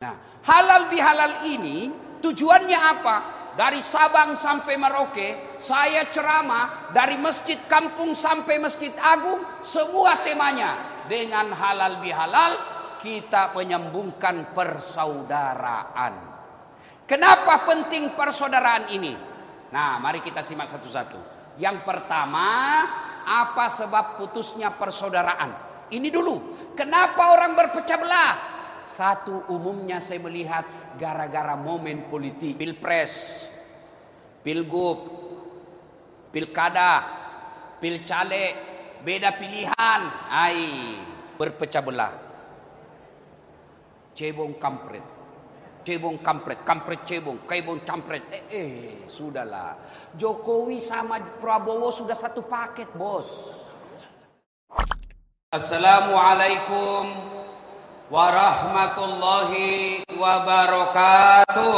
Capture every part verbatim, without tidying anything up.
Nah, halal bihalal ini tujuannya apa? Dari Sabang sampai Merauke, saya ceramah dari masjid kampung sampai masjid agung, semua temanya dengan halal bihalal kita menyambungkan persaudaraan. Kenapa penting persaudaraan ini? Nah, mari kita simak satu-satu. Yang pertama, apa sebab putusnya persaudaraan? Ini dulu. Kenapa orang berpecah belah? Satu, umumnya saya melihat gara-gara momen politik, pilpres, pilgub, pilkada, pilcaleg, beda pilihan, ai berpecah belah. Cebong kampret, cebong kampret, kampret cebong, cebong kampret. Eh, eh, sudahlah. Jokowi sama Prabowo sudah satu paket, bos. Assalamualaikum warahmatullahi wabarakatuh.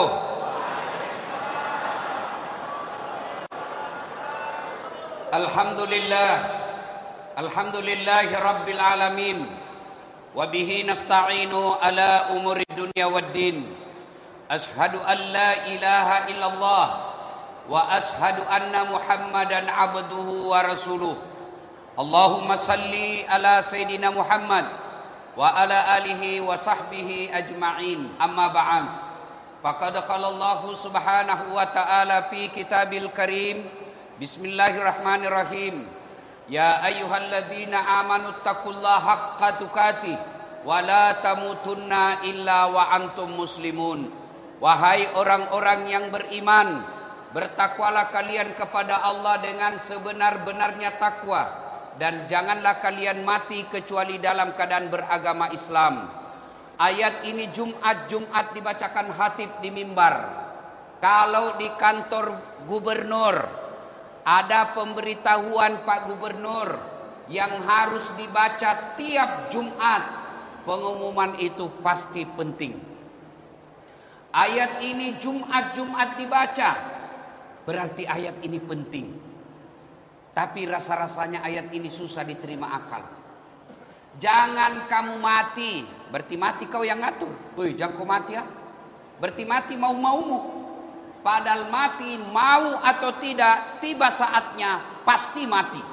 Alhamdulillah, alhamdulillahi rabbil alamin. Wabihi nasta'inu ala umuri dunya waddin. Ashhadu an la ilaha illallah wa ashhadu anna muhammadan abduhu wa rasuluh. Allahumma salli ala sayyidina Muhammad wa ala alihi wa sahbihi ajma'in. Amma ba'd. Faqad qala Allah subhanahu wa ta'ala fi kitabil karim. Bismillahirrahmanirrahim. Ya ayyuhalladzina amanu taqullaha haqqa tuqatih wa la tamutunna illa wa antum muslimun. Wahai orang-orang yang beriman, bertakwalah kalian kepada Allah dengan sebenar-benarnya takwa, dan janganlah kalian mati kecuali dalam keadaan beragama Islam. Ayat ini Jumat-Jumat dibacakan khatib di mimbar. Kalau di kantor gubernur ada pemberitahuan Pak Gubernur yang harus dibaca tiap Jumat, pengumuman itu pasti penting. Ayat ini Jumat-Jumat dibaca, berarti ayat ini penting. Tapi rasa-rasanya ayat ini susah diterima akal. Jangan kamu mati, berarti mati kau yang ngatur. Woi, jangan kau mati ya. Berarti mati mau-maumu. Padahal mati mau atau tidak, tiba saatnya pasti mati.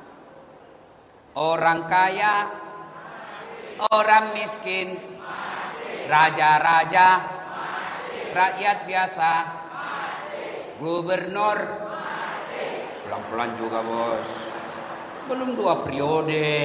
Orang kaya, orang miskin, raja-raja, rakyat biasa, gubernur. Pelan-pelan juga bos. Belum dua periode.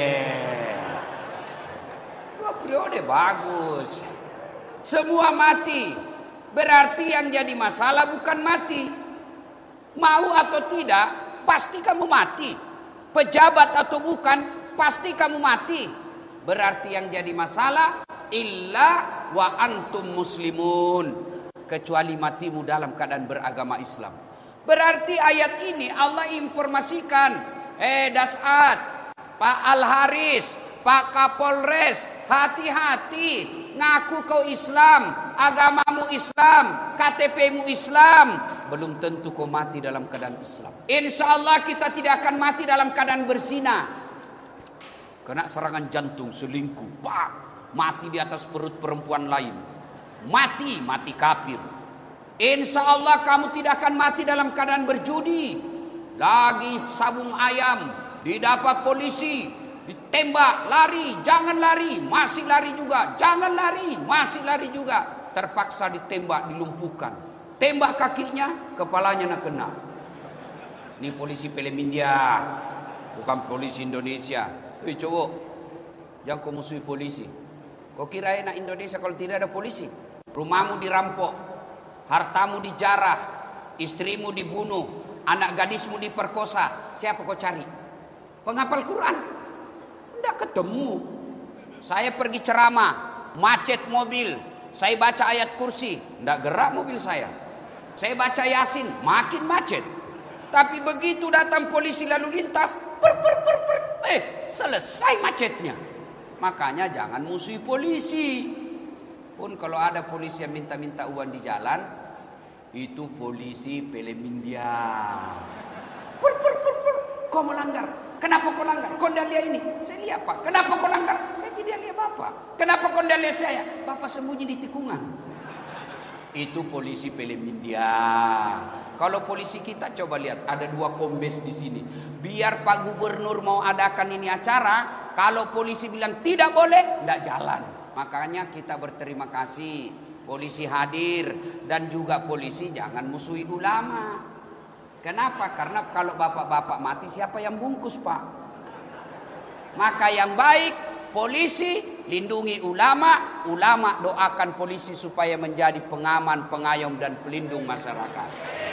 Dua periode bagus. Semua mati. Berarti yang jadi masalah bukan mati. Mau atau tidak, pasti kamu mati. Pejabat atau bukan, pasti kamu mati. Berarti yang jadi masalah illa wa antum muslimun. Kecuali matimu dalam keadaan beragama Islam. Berarti ayat ini Allah informasikan, eh Dasat, Pak Al-Haris, Pak Kapolres, hati-hati, ngaku kau Islam, agamamu Islam, K T P-mu Islam, belum tentu kau mati dalam keadaan Islam. Insya Allah kita tidak akan mati dalam keadaan berzina, kena serangan jantung, selingkuh, pak, mati di atas perut perempuan lain, mati, mati kafir. Insya Allah kamu tidak akan mati dalam keadaan berjudi. Lagi sabung ayam, didapat polisi, ditembak, lari, jangan lari, masih lari juga, jangan lari, masih lari juga. Terpaksa ditembak, dilumpuhkan. Tembak kakinya, kepalanya nak kena. Ini polisi film India, bukan polisi Indonesia. Hei cowok, jangan kau musuhi polisi. Kau kira enak Indonesia kalau tidak ada polisi? Rumahmu dirampok, hartamu dijarah, istrimu dibunuh, anak gadismu diperkosa. Siapa kau cari? Penghafal Quran? Tidak ketemu. Saya pergi ceramah, macet mobil, saya baca ayat kursi, tidak gerak mobil saya. Saya baca Yasin, makin macet. Tapi begitu datang polisi lalu lintas, per, per, per, per, eh selesai macetnya. Makanya jangan musuhi polisi. Pun kalau ada polisi yang minta-minta uang di jalan, itu polisi film India. Pur, pur, pur, pur. Kau melanggar, Kenapa kau langgar? Kau tidak lihat ini? Saya lihat Pak. Kenapa kau langgar? Saya tidak lihat Bapak. Kenapa kau tidak lihat saya? Bapak sembunyi di tikungan. Itu polisi film India. Kalau polisi kita coba lihat, ada dua kombes di sini. Biar Pak Gubernur mau adakan ini acara, kalau polisi bilang tidak boleh, tidak jalan. Makanya kita berterima kasih polisi hadir, dan juga polisi jangan musuhi ulama. Kenapa? Karena kalau bapak-bapak mati siapa yang bungkus Pak? Maka yang baik polisi lindungi ulama, ulama doakan polisi supaya menjadi pengaman, pengayom dan pelindung masyarakat.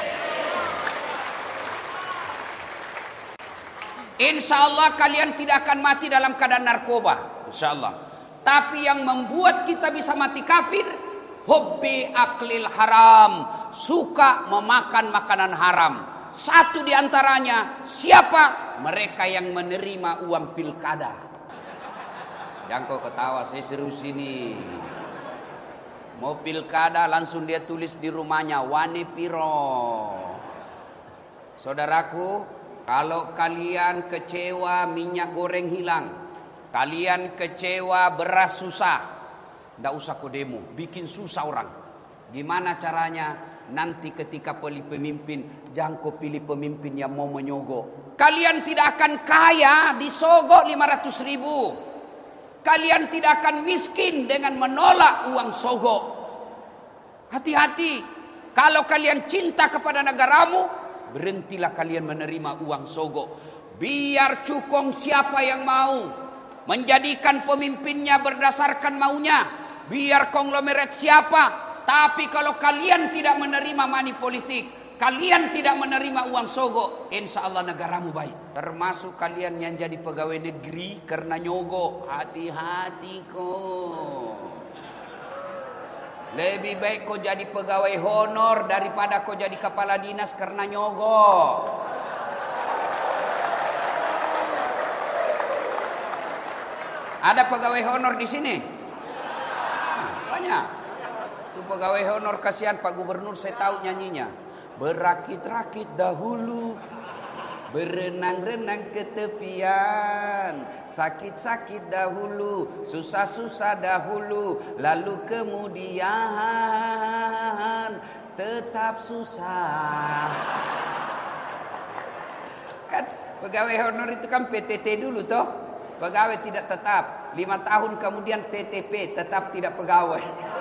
Insya Allah kalian tidak akan mati dalam keadaan narkoba, insya Allah. Tapi yang membuat kita bisa mati kafir, hobbi aklil haram, suka memakan makanan haram. Satu diantaranya siapa? Mereka yang menerima uang pilkada. Jangan kau ketawa, saya serius ini. Mau pilkada langsung dia tulis di rumahnya Wani Piro. Saudaraku, kalau kalian kecewa minyak goreng hilang, kalian kecewa beras susah, ndak usah kau demo, bikin susah orang. Gimana caranya? Nanti ketika pilih pemimpin, jangan kau pilih pemimpin yang mau menyogok. Kalian tidak akan kaya disogok lima ratus ribu. Kalian tidak akan miskin dengan menolak uang sogok. Hati-hati. Kalau kalian cinta kepada negaramu, berhentilah kalian menerima uang sogok. Biar cukong siapa yang mau menjadikan pemimpinnya berdasarkan maunya. Biar konglomerat siapa. Tapi kalau kalian tidak menerima money politik, kalian tidak menerima uang sogok, insya Allah negaramu baik. Termasuk kalian yang jadi pegawai negeri karena nyogok. Hati-hati kok. Lebih baik kau jadi pegawai honor daripada kau jadi kepala dinas karena nyogok. Ada pegawai honor di sini? Banyak. Itu pegawai honor, kasihan Pak Gubernur, saya tahu nyanyinya. Berakit-rakit dahulu, berenang-renang ke tepian, sakit-sakit dahulu, susah-susah dahulu, lalu kemudian tetap susah. Kan pegawai honor itu kan P T T dulu toh, pegawai tidak tetap. Lima tahun kemudian T T P, tetap tidak pegawai.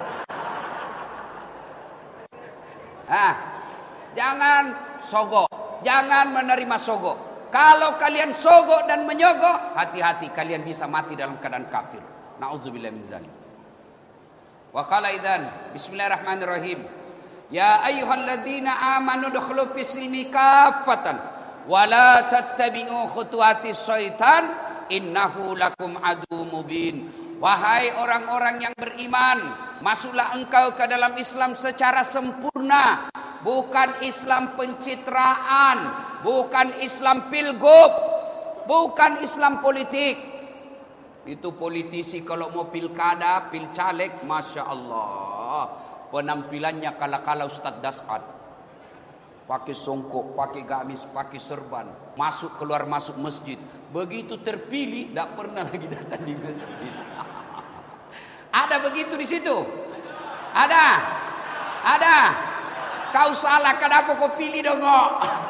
Ah, jangan sogok, jangan menerima sogok. Kalau kalian sogok dan menyogok, hati-hati kalian bisa mati dalam keadaan kafir. Nauzubillah min zalik. Wa qala idzan, bismillahirrahmanirrahim. Ya ayyuhalladzina amanu dukhulu fis-silmi kaffatan wa la tattabi'u khutuwatis syaitan innahu lakum aduwwum mubin. Wahai orang-orang yang beriman, masuklah engkau ke dalam Islam secara sempurna. Bukan Islam pencitraan, bukan Islam pilgub, bukan Islam politik. Itu politisi kalau mau pilkada, pilcaleg, Masya Allah, penampilannya kala-kala Ustadz Das'ad. Pakai songkok, pakai gamis, pakai serban, masuk keluar masuk masjid. Begitu terpilih, tidak pernah lagi datang di masjid. Ada begitu di situ? Ada? Ada? Kau salah, kenapa kau pilih dongok?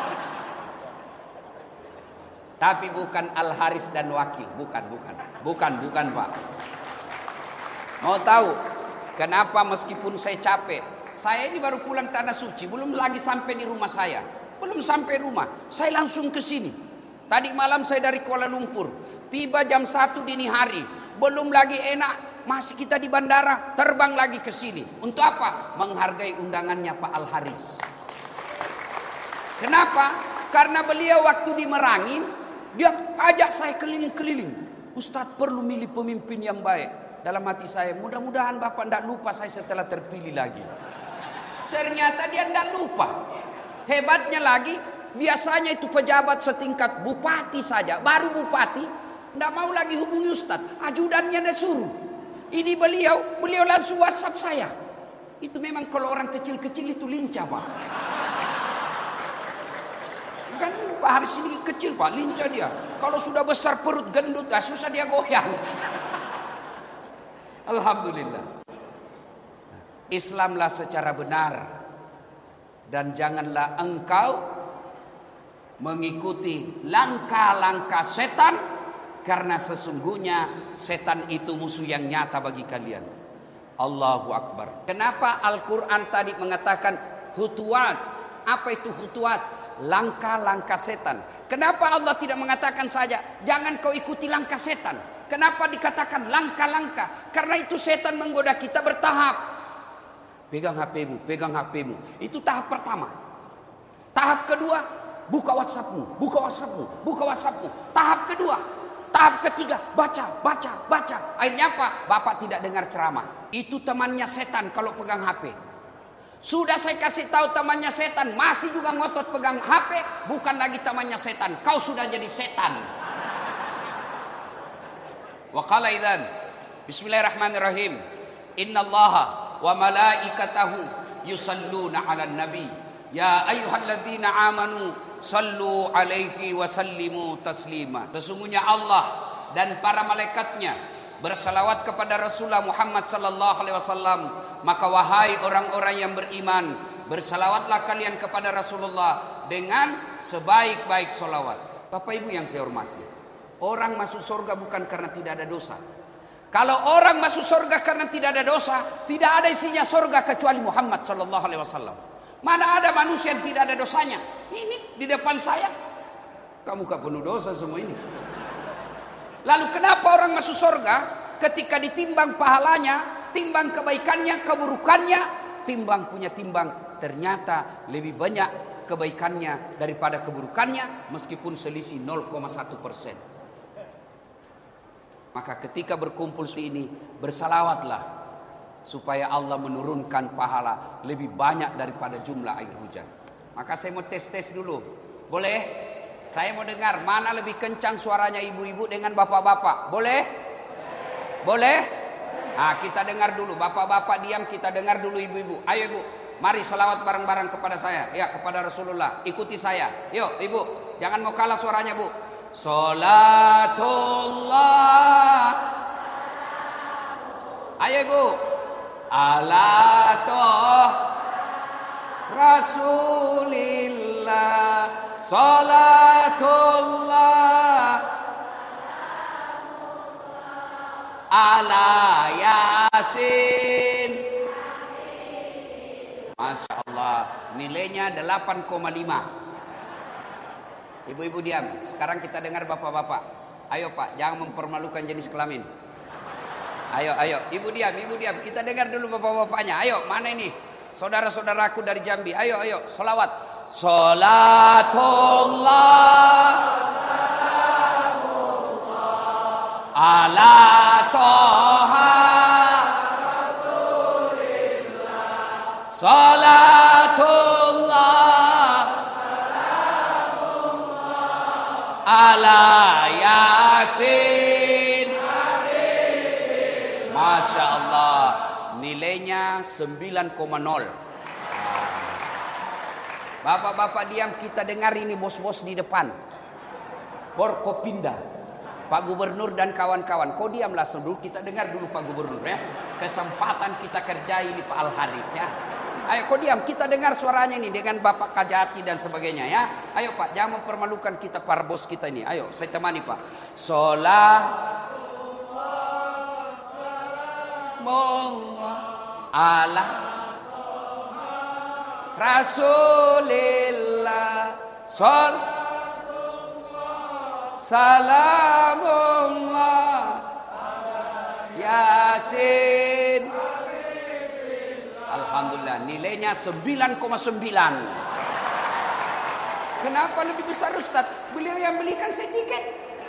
Tapi bukan Al Haris dan Wakil, bukan, bukan, bukan, bukan Pak. Mau tahu kenapa meskipun saya capek? Saya ini baru pulang tanah suci, belum lagi sampai di rumah saya, belum sampai rumah, saya langsung ke sini. Tadi malam saya dari Kuala Lumpur, tiba jam satu dini hari, belum lagi enak. Masih kita di bandara, terbang lagi ke sini. Untuk apa? Menghargai undangannya Pak Al Haris. Kenapa? Karena beliau waktu di Merangin, dia ajak saya keliling-keliling. Ustadz perlu milih pemimpin yang baik. Dalam hati saya, mudah-mudahan Bapak tidak lupa saya setelah terpilih lagi. Ternyata dia tidak lupa. Hebatnya lagi, biasanya itu pejabat setingkat bupati saja, baru bupati, tidak mau lagi hubungi Ustadz. Ajudannya dia suruh. Ini beliau, beliau langsung WhatsApp saya. Itu memang kalau orang kecil-kecil itu lincah Pak. Kan Pak Haris ini kecil Pak, lincah dia. Kalau sudah besar perut gendut, ah, susah dia goyang. Alhamdulillah. Islamlah secara benar. Dan janganlah engkau mengikuti langkah-langkah setan, karena sesungguhnya setan itu musuh yang nyata bagi kalian. Allahu Akbar. Kenapa Al-Quran tadi mengatakan hutuat? Apa itu hutuat? Langkah-langkah setan. Kenapa Allah tidak mengatakan saja jangan kau ikuti langkah setan? Kenapa dikatakan langkah-langkah? Karena itu setan menggoda kita bertahap. Pegang H P-mu, pegang H P-mu. Itu tahap pertama. Tahap kedua, buka WhatsApp-mu, buka WhatsApp-mu, buka WhatsApp-mu. Tahap kedua, tahap ketiga, baca, baca, baca. Akhirnya apa? Bapak tidak dengar ceramah. Itu temannya setan kalau pegang H P. Sudah saya kasih tahu temannya setan, masih juga ngotot pegang H P, bukan lagi temannya setan. Kau sudah jadi setan. Wa qala idzan bismillahirrahmanirrahim. Innallaha wa malaikatahu yusalluna 'alan nabi. Ya ayyuhalladzina amanu sallu 'alaihi wa sallimu taslima. Sesungguhnya Allah dan para malaikatnya bersalawat kepada Rasulullah Muhammad sallallahu alaihi wasallam. Maka wahai orang-orang yang beriman, bersalawatlah kalian kepada Rasulullah dengan sebaik-baik salawat. Bapak Ibu yang saya hormati, orang masuk surga bukan karena tidak ada dosa. Kalau orang masuk surga karena tidak ada dosa, tidak ada isinya surga kecuali Muhammad sallallahu alaihi wasallam. Mana ada manusia yang tidak ada dosanya? Ini di depan saya, kamu gak penuh dosa semua ini. Lalu kenapa orang masuk surga? Ketika ditimbang pahalanya, timbang kebaikannya, keburukannya, timbang punya timbang, ternyata lebih banyak kebaikannya daripada keburukannya, meskipun selisih nol koma satu persen. Maka ketika berkumpul seperti ini, bersalawatlah supaya Allah menurunkan pahala lebih banyak daripada jumlah air hujan. Maka saya mau tes-tes dulu. Boleh? Saya mau dengar mana lebih kencang suaranya ibu-ibu dengan bapak-bapak. Boleh? Boleh? Nah, kita dengar dulu. Bapak-bapak diam, kita dengar dulu ibu-ibu. Ayo ibu, mari salawat bareng-bareng kepada saya. Ya, kepada Rasulullah. Ikuti saya. Yuk ibu, jangan mau kalah suaranya bu. Salatullah. Ayo ibu. Ala toh Rasulillah. Salatullah ala Yasin. Masya Allah, nilainya delapan koma lima. Ibu-ibu diam. Sekarang kita dengar bapak-bapak. Ayo pak, jangan mempermalukan jenis kelamin. Ayo, ayo, ibu diam, ibu diam. Kita dengar dulu bapak-bapaknya. Ayo, mana ini? Saudara-saudaraku dari Jambi. Ayo, ayo, solawat. Salatullah ala toha Rasulillah. Salatullah ala Yasin. Masya Allah, nilainya sembilan koma nol. Bapak-bapak diam, kita dengar ini bos-bos di depan. Forkopimda, Pak Gubernur dan kawan-kawan. Kau diamlah dulu, kita dengar dulu Pak Gubernur ya. Kesempatan kita kerjai ini Pak Al Haris ya. Ayo kau diam, kita dengar suaranya ini dengan Bapak Kajati dan sebagainya ya. Ayo Pak, jangan mempermalukan kita para bos kita ini. Ayo, saya temani Pak. Sholat ala Rasulillah. Sol Salamullah Yasin. Alhamdulillah, nilainya sembilan koma sembilan. Kenapa lebih besar Ustaz? Beliau yang belikan saya tiket.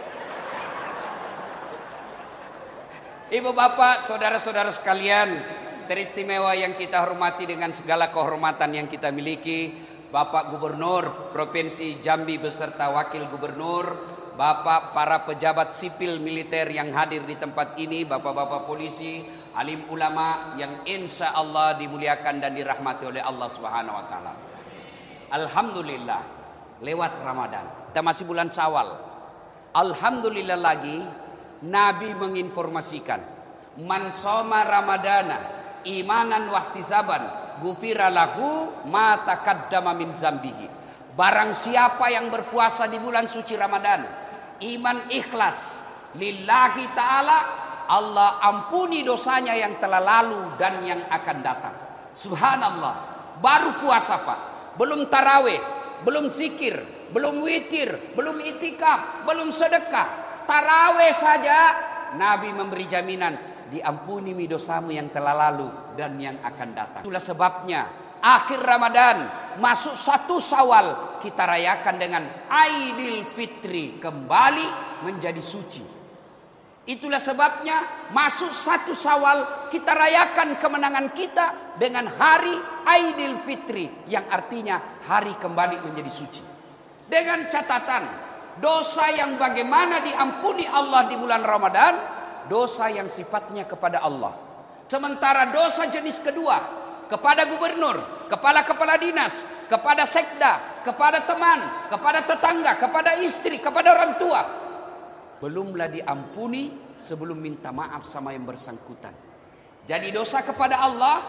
Ibu bapak, saudara-saudara sekalian, teristimewa yang kita hormati dengan segala kehormatan yang kita miliki, Bapak Gubernur Provinsi Jambi beserta Wakil Gubernur, Bapak para pejabat sipil militer yang hadir di tempat ini, Bapak-bapak polisi, alim ulama yang insya Allah dimuliakan dan dirahmati oleh Allah Subhanahu Wa Taala. Alhamdulillah, lewat Ramadan. Kita masih bulan Syawal. Alhamdulillah lagi Nabi menginformasikan, man shoma ramadana imanan wahtisaban ghufira lahu ma taqaddama min zambihi. Barang siapa yang berpuasa di bulan suci Ramadan, iman ikhlas lillahi ta'ala, Allah ampuni dosanya yang telah lalu dan yang akan datang. Subhanallah. Baru puasa Pak, belum taraweh, belum zikir, belum witir, belum itikaf, belum sedekah. Taraweh saja Nabi memberi jaminan, diampuni dosamu yang telah lalu dan yang akan datang. Itulah sebabnya akhir Ramadan masuk satu Syawal kita rayakan dengan Aidil Fitri, kembali menjadi suci. Itulah sebabnya masuk satu Syawal kita rayakan kemenangan kita dengan hari Aidil Fitri, yang artinya hari kembali menjadi suci. Dengan catatan dosa yang bagaimana diampuni Allah di bulan Ramadan, dosa yang sifatnya kepada Allah. Sementara dosa jenis kedua, kepada gubernur, kepala-kepala dinas, kepada sekda, kepada teman, kepada tetangga, kepada istri, kepada orang tua, belumlah diampuni sebelum minta maaf sama yang bersangkutan. Jadi dosa kepada Allah,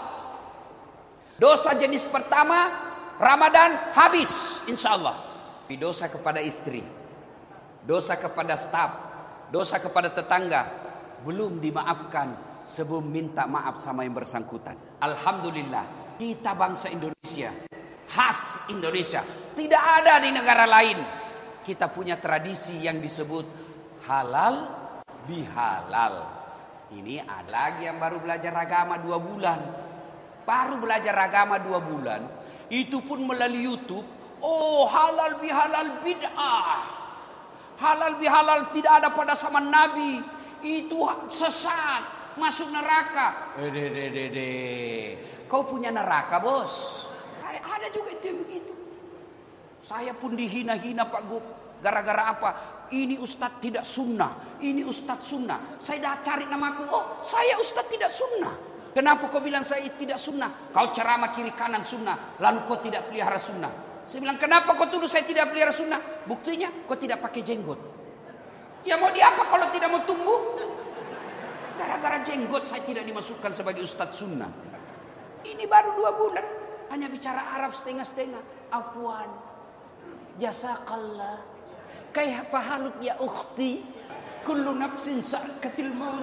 dosa jenis pertama Ramadan habis insya Allah. Dosa kepada istri, dosa kepada staf, dosa kepada tetangga belum dimaafkan sebelum minta maaf sama yang bersangkutan. Alhamdulillah kita bangsa Indonesia, khas Indonesia, tidak ada di negara lain. Kita punya tradisi yang disebut halal bihalal. Ini ada lagi yang baru belajar agama dua bulan. Baru belajar agama dua bulan, itu pun melalui YouTube. Oh, halal bihalal bid'ah. Halal bihalal tidak ada pada zaman Nabi. Itu sesat, masuk neraka. Eh, de, de, de, de. Kau punya neraka, bos. Ada juga itu yang begitu. Saya pun dihina-hina Pak Gub. Gara-gara apa? Ini ustadz tidak sunnah. Ini ustadz sunnah. Saya dah cari namaku. Oh, saya ustadz tidak sunnah. Kenapa kau bilang saya tidak sunnah? Kau ceramah kiri kanan sunnah, lalu kau tidak pelihara sunnah. Saya bilang, kenapa kau tuduh saya tidak pelihara sunnah? Buktinya kau tidak pakai jenggot. Ya mau diapa kalau tidak mau tumbuh? Gara-gara jenggot saya tidak dimasukkan sebagai ustadz sunnah. Ini baru dua bulan, hanya bicara Arab setengah-setengah. Afwan, jazakallah, kaifa haluk ya ukhti, kullu nafsin sa'katil maut.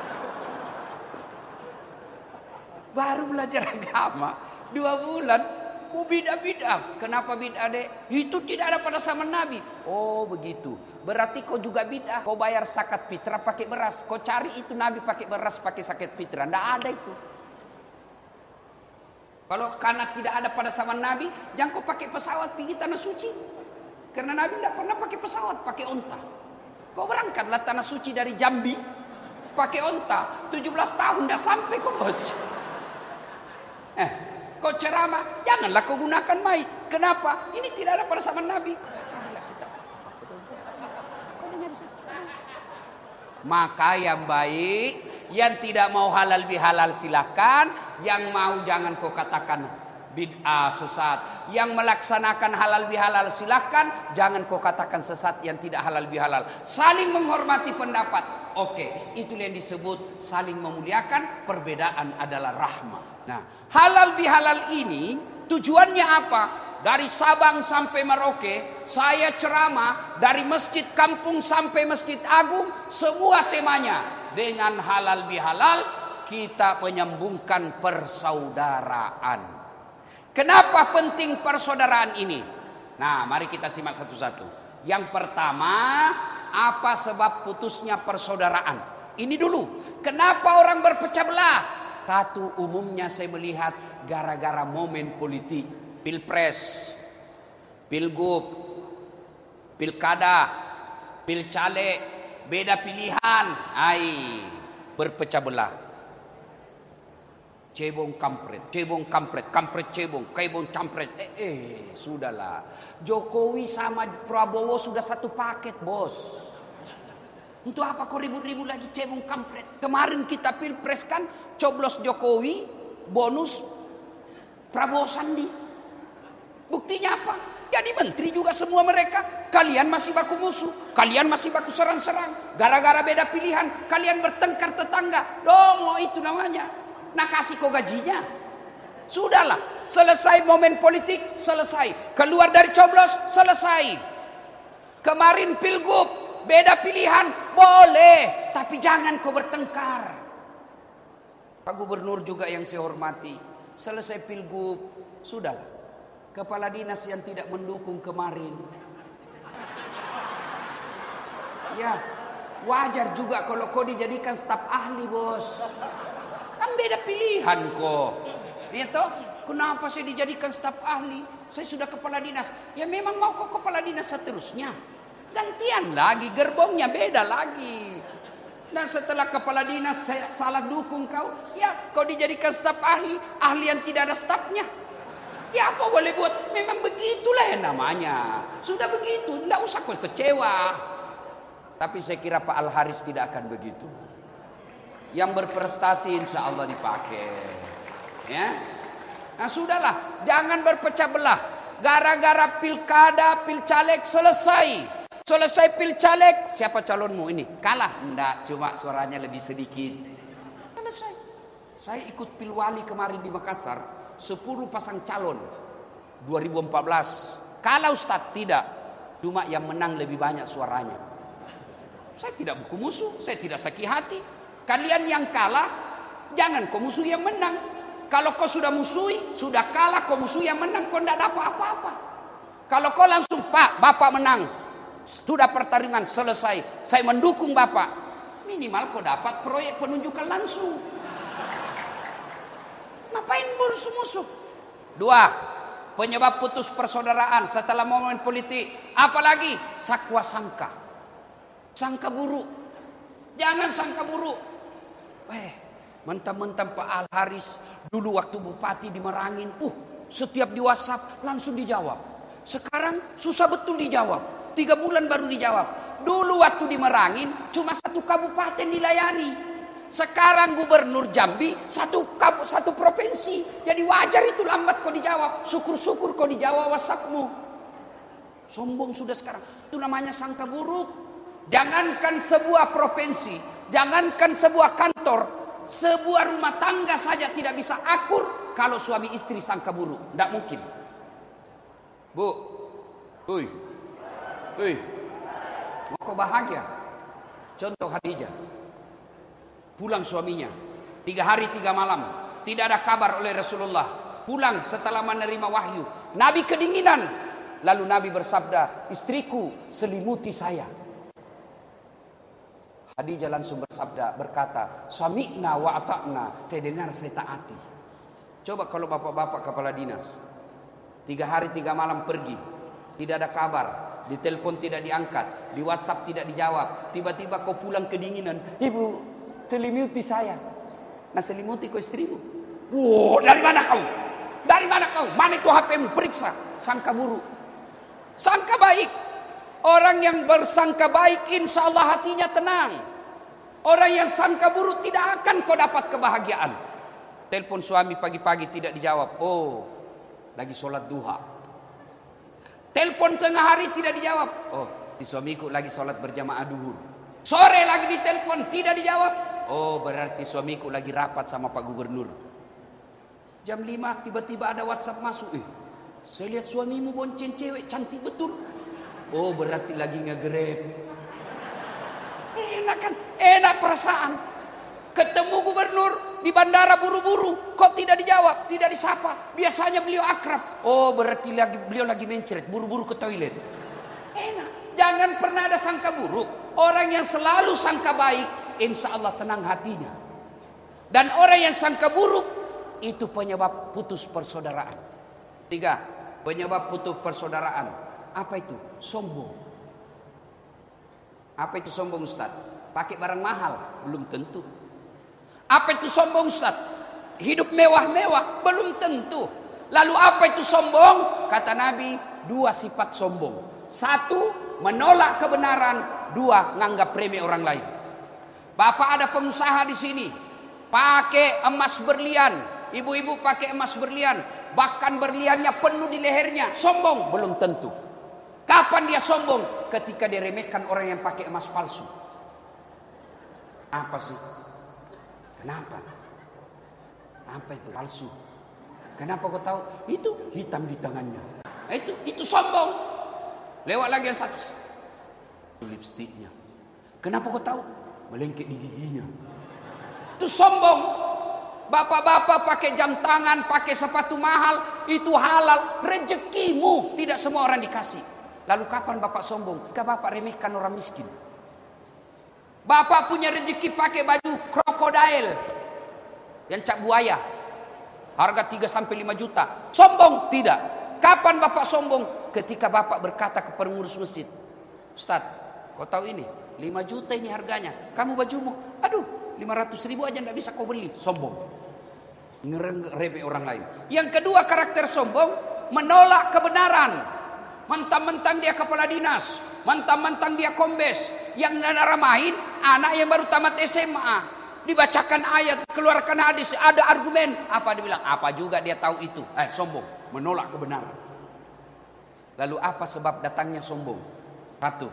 Baru belajar agama dua bulan, mau bid'ah-bid'ah. Kenapa bid'ah dek? Itu tidak ada pada zaman Nabi. Oh begitu. Berarti kau juga bid'ah. Kau bayar zakat fitrah pakai beras. Kau cari itu Nabi pakai beras, pakai zakat fitrah. Tidak ada itu. Kalau karena tidak ada pada zaman Nabi, jangan kau pakai pesawat pergi tanah suci. Karena Nabi tidak pernah pakai pesawat, pakai onta. Kau berangkatlah tanah suci dari Jambi, pakai onta. tujuh belas tahun dah sampai kau bos. Eh, kau ceramah, janganlah kau gunakan mic. Kenapa? Ini tidak ada pada zaman Nabi. Maka yang baik, yang tidak mau halal bihalal silahkan. Yang mau jangan kau katakan bid'ah sesat. Yang melaksanakan halal bihalal silahkan. Jangan kau katakan sesat yang tidak halal bihalal. Saling menghormati pendapat. Oke, itulah yang disebut saling memuliakan. Perbedaan adalah rahmah. Nah, halal bihalal ini tujuannya apa? Dari Sabang sampai Merauke, saya ceramah dari masjid kampung sampai masjid agung, semua temanya dengan halal bihalal kita menyambungkan persaudaraan. Kenapa penting persaudaraan ini? Nah, mari kita simak satu-satu. Yang pertama, apa sebab putusnya persaudaraan? Ini dulu. Kenapa orang berpecah belah? Satu, umumnya saya melihat gara-gara momen politik, pilpres, pilgub, pilkada, pilcaleg, beda pilihan, ai berpecah belah. Cebong kampret, cebong kampret, kampret cebong, cebong campret. Eh, eh, sudahlah. Jokowi sama Prabowo sudah satu paket, bos. Untuk apa kau ribut-ribut lagi cebong kampret? Kemarin kita pilpres kan coblos Jokowi, bonus Prabowo Sandi. Buktinya apa? Jadi menteri juga semua mereka. Kalian masih baku musuh. Kalian masih baku serang-serang. Gara-gara beda pilihan. Kalian bertengkar tetangga. Dongo itu namanya. Nah kasih kok gajinya. Sudahlah. Selesai momen politik. Selesai. Keluar dari coblos. Selesai. Kemarin pilgub. Beda pilihan. Boleh. Tapi jangan kau bertengkar. Pak Gubernur juga yang saya hormati. Selesai pilgub. Sudahlah. Kepala dinas yang tidak mendukung kemarin. Ya, wajar juga kalau kau dijadikan staf ahli, bos. Kan beda pilihan kok. Itu, kenapa saya dijadikan staf ahli? Saya sudah kepala dinas. Ya memang mau kok kepala dinas seterusnya. Gantian lagi, gerbongnya beda lagi. Dan setelah kepala dinas saya salah dukung kau, ya kau dijadikan staf ahli, ahli yang tidak ada stafnya. Ya apa boleh buat, memang begitulah yang namanya. Sudah begitu, tidak usah kau kecewa. Tapi saya kira Pak Al-Haris tidak akan begitu. Yang berprestasi insya Allah dipakai. Ya, nah sudahlah, jangan berpecah belah. Gara-gara pilkada, pilcaleg selesai. Selesai pilcaleg, siapa calonmu ini? Kalah? Enggak, cuma suaranya lebih sedikit. Selesai. Saya ikut pilwali kemarin di Makassar. sepuluh pasang calon dua ribu empat belas. Kalah Ustadz? Tidak. Cuma yang menang lebih banyak suaranya. Saya tidak buku musuh, saya tidak sakit hati. Kalian yang kalah, jangan kau musuh yang menang. Kalau kau sudah musuhi, sudah kalah, kau musuh yang menang, kau tidak dapat apa-apa. Kalau kau langsung, Pak, Bapak menang. Sudah pertarungan selesai, saya mendukung Bapak. Minimal kau dapat proyek penunjukan langsung. Ngapain musuh-musuh? Dua, penyebab putus persaudaraan setelah momen politik. Apalagi sakwa sangka. Sangka buruk. Jangan sangka buruk. Eh, mentang-mentang Pak Al-Haris dulu waktu bupati di Merangin, uh, setiap di WhatsApp langsung dijawab. Sekarang susah betul dijawab. Tiga bulan baru dijawab. Dulu waktu di Merangin cuma satu kabupaten dilayani. Sekarang gubernur Jambi satu kabu, satu provinsi. Jadi wajar itu lambat kau dijawab. Syukur-syukur kau dijawab WhatsAppmu. Sombong sudah sekarang. Itu namanya sangka buruk. Jangankan sebuah provinsi, jangankan sebuah kantor, sebuah rumah tangga saja tidak bisa akur kalau suami istri sangka buruk. Tidak mungkin. Bu, uy, uy, mau kau bahagia? Contoh Khadijah. Pulang suaminya, tiga hari tiga malam, tidak ada kabar oleh Rasulullah. Pulang setelah menerima wahyu, Nabi kedinginan. Lalu Nabi bersabda, istriku selimuti saya. Khadijah langsung bersabda, berkata, sami'na wa ata'na, saya dengar, saya taati. Coba kalau bapak-bapak kepala dinas, tiga hari tiga malam pergi, tidak ada kabar, di telepon tidak diangkat, di WhatsApp tidak dijawab, tiba-tiba kau pulang kedinginan, ibu selimuti saya. Nah selimuti kau istrimu. Wow, dari mana kau? Dari mana kau? Mana itu H P-mu? Periksa. Sangka buruk. Sangka baik. Orang yang bersangka baik insya Allah hatinya tenang. Orang yang sangka buruk tidak akan kau dapat kebahagiaan. Telepon suami pagi-pagi tidak dijawab. Oh, lagi sholat duha. Telepon tengah hari tidak dijawab. Oh, di suamiku lagi sholat berjamaah duhur. Sore lagi ditelepon tidak dijawab. Oh, berarti suamiku lagi rapat sama Pak Gubernur. Jam lima tiba-tiba ada WhatsApp masuk. Eh, saya lihat suamimu bonceng cewek cantik betul. Oh, berarti lagi nge-grab. Enak kan? Enak perasaan. Ketemu gubernur di bandara buru-buru, kok tidak dijawab, tidak disapa. Biasanya beliau akrab. Oh, berarti lagi beliau lagi mencret, buru-buru ke toilet. Enak. Jangan pernah ada sangka buruk. Orang yang selalu sangka baik, insya Allah tenang hatinya. Dan orang yang sangka buruk, itu penyebab putus persaudaraan. Tiga, penyebab putus persaudaraan. Apa itu? Sombong. Apa itu sombong, Ustaz? Pakai barang mahal? Belum tentu. Apa itu sombong, Ustaz? Hidup mewah-mewah? Belum tentu. Lalu apa itu sombong? Kata Nabi, dua sifat sombong. Satu, menolak kebenaran. Dua, nganggap remeh orang lain. Bapak ada pengusaha di sini, pakai emas berlian, Ibu-ibu pakai emas berlian, bahkan berliannya penuh di lehernya. Sombong? Belum tentu. Kapan dia sombong? Ketika dia remehkan orang yang pakai emas palsu. Apa sih? Kenapa? Apa itu palsu? Kenapa kau tahu? Itu hitam di tangannya. Itu itu sombong. Lewat lagi yang satu. Lipstiknya. Kenapa kau tahu? Melengket di giginya. Itu sombong. Bapak-bapak pakai jam tangan, pakai sepatu mahal, itu halal, rezekimu. Tidak semua orang dikasih. Lalu kapan bapak sombong? Ketika bapak remehkan orang miskin. Bapak punya rezeki pakai baju krokodil yang cap buaya, harga tiga sampai lima juta. Sombong? Tidak. Kapan bapak sombong? Ketika bapak berkata ke pengurus masjid, Ustaz, kau tahu ini lima juta ini harganya, kamu bajumu, aduh lima ratus ribu aja tidak bisa kau beli. Sombong. Ngeremeh orang lain. Yang kedua karakter sombong, menolak kebenaran. Mentang-mentang dia kepala dinas, mentang-mentang dia kombes. Yang naramahin anak yang baru tamat S M A, dibacakan ayat, keluarkan hadis, ada argumen, apa dibilang? Apa juga dia tahu itu? Eh, sombong, menolak kebenaran. Lalu apa sebab datangnya sombong? Satu,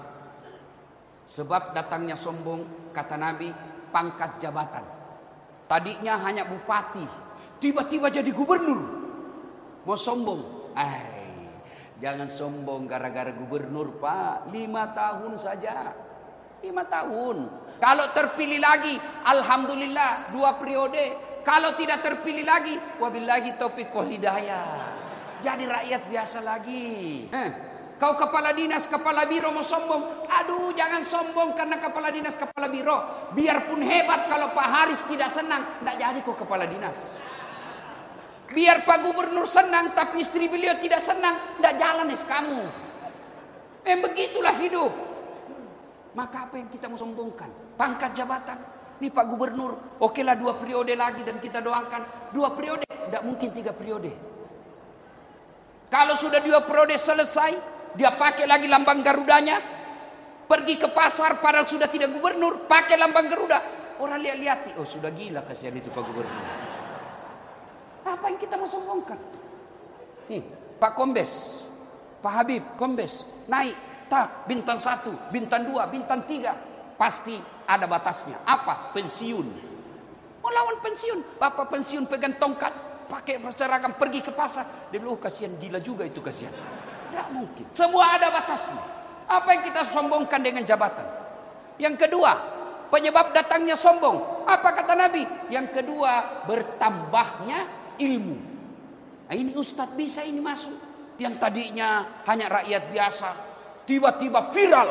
sebab datangnya sombong, kata Nabi, pangkat jabatan. Tadinya hanya bupati, tiba-tiba jadi gubernur. Mau sombong? Eh, jangan sombong gara-gara gubernur, Pak. Lima tahun saja. Lima tahun. Kalau terpilih lagi, alhamdulillah, dua periode. Kalau tidak terpilih lagi, wabillahi taufiq wal hidayah. Jadi rakyat biasa lagi. Eh, kau kepala dinas, kepala biro mau sombong. Aduh, jangan sombong karena kepala dinas, kepala biro. Biarpun hebat, kalau Pak Haris tidak senang, tidak jadi kau kepala dinas. Biar Pak Gubernur senang, tapi istri beliau tidak senang, tidak jalan es kamu. Eh, begitulah hidup. Maka apa yang kita mau sombongkan? Pangkat jabatan. Nih Pak Gubernur, okelah dua periode lagi dan kita doakan. Dua periode, tidak mungkin tiga periode. Kalau sudah dua periode selesai, dia pakai lagi lambang Garudanya. Pergi ke pasar, padahal sudah tidak gubernur, pakai lambang Garuda. Orang lihat-lihat, oh sudah gila kasihan itu Pak Gubernur. Apa yang kita mau sombongkan? Hmm. Pak Kombes, Pak Habib Kombes, naik, tak, bintang satu, bintang dua, bintang tiga. Pasti ada batasnya. Apa? Pensiun. Mau lawan pensiun. Bapak pensiun pegang tongkat, pakai seragam, pergi ke pasar. Dia bilang, oh kasihan, gila juga itu kasihan. Tidak mungkin. Semua ada batasnya. Apa yang kita sombongkan dengan jabatan? Yang kedua, penyebab datangnya sombong. Apa kata Nabi? Yang kedua, bertambahnya ilmu. Nah, ini ustadz bisa ini masuk. Yang tadinya hanya rakyat biasa, tiba-tiba viral.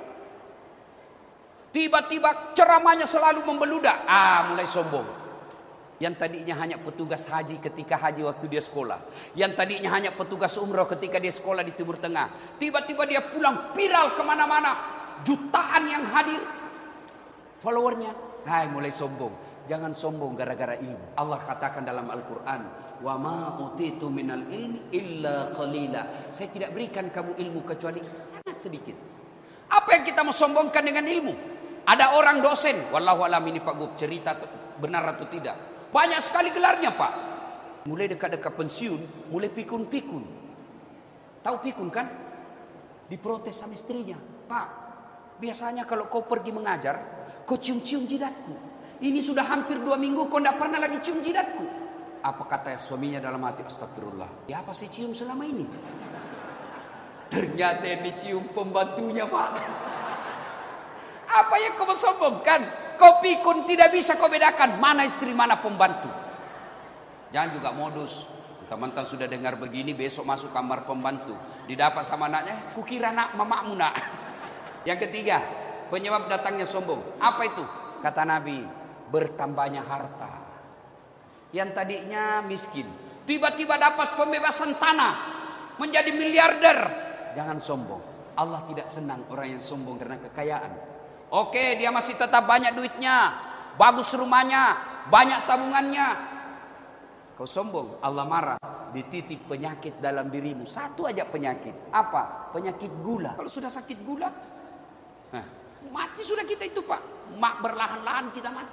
Tiba-tiba ceramahnya selalu membeludak. Ah, mulai sombong. Yang tadinya hanya petugas haji ketika haji waktu dia sekolah. Yang tadinya hanya petugas umroh ketika dia sekolah di Timur Tengah. Tiba-tiba dia pulang viral kemana-mana. Jutaan yang hadir. Followernya. Hai, mulai sombong. Jangan sombong gara-gara ilmu. Allah katakan dalam Al-Quran, wa ma utitu minal ilmi illa qalila. Saya tidak berikan kamu ilmu kecuali sangat sedikit. Apa yang kita mau sombongkan dengan ilmu? Ada orang dosen, wallahu alam ini Pak Gub, cerita benar atau tidak. Banyak sekali gelarnya Pak. Mulai dekat-dekat pensiun, mulai pikun-pikun. Tahu pikun kan? Diprotes sama istrinya. Pak, biasanya kalau kau pergi mengajar, kau cium-cium jidatku. Ini sudah hampir dua minggu kau tidak pernah lagi cium jidatku. Apa kata suaminya dalam hati? Astagfirullah. Ya apa saya cium selama ini? Ternyata yang dicium pembantunya Pak. Apa yang kau sombongkan? Kau pikun tidak bisa kau bedakan mana istri mana pembantu. Jangan juga modus. Teman-teman sudah dengar begini, besok masuk kamar pembantu. Didapat sama anaknya, kukira nak mamamu nak. Yang ketiga, penyebab datangnya sombong. Apa itu? Kata Nabi, bertambahnya harta. Yang tadinya miskin, tiba-tiba dapat pembebasan tanah, menjadi miliarder. Jangan sombong. Allah tidak senang orang yang sombong karena kekayaan. Oke, dia masih tetap banyak duitnya, bagus rumahnya, banyak tabungannya. Kau sombong, Allah marah. Dititip penyakit dalam dirimu. Satu aja penyakit. Apa? Penyakit gula. Kalau sudah sakit gula, nah, mati sudah kita itu Pak. Mak berlahan-lahan kita mati.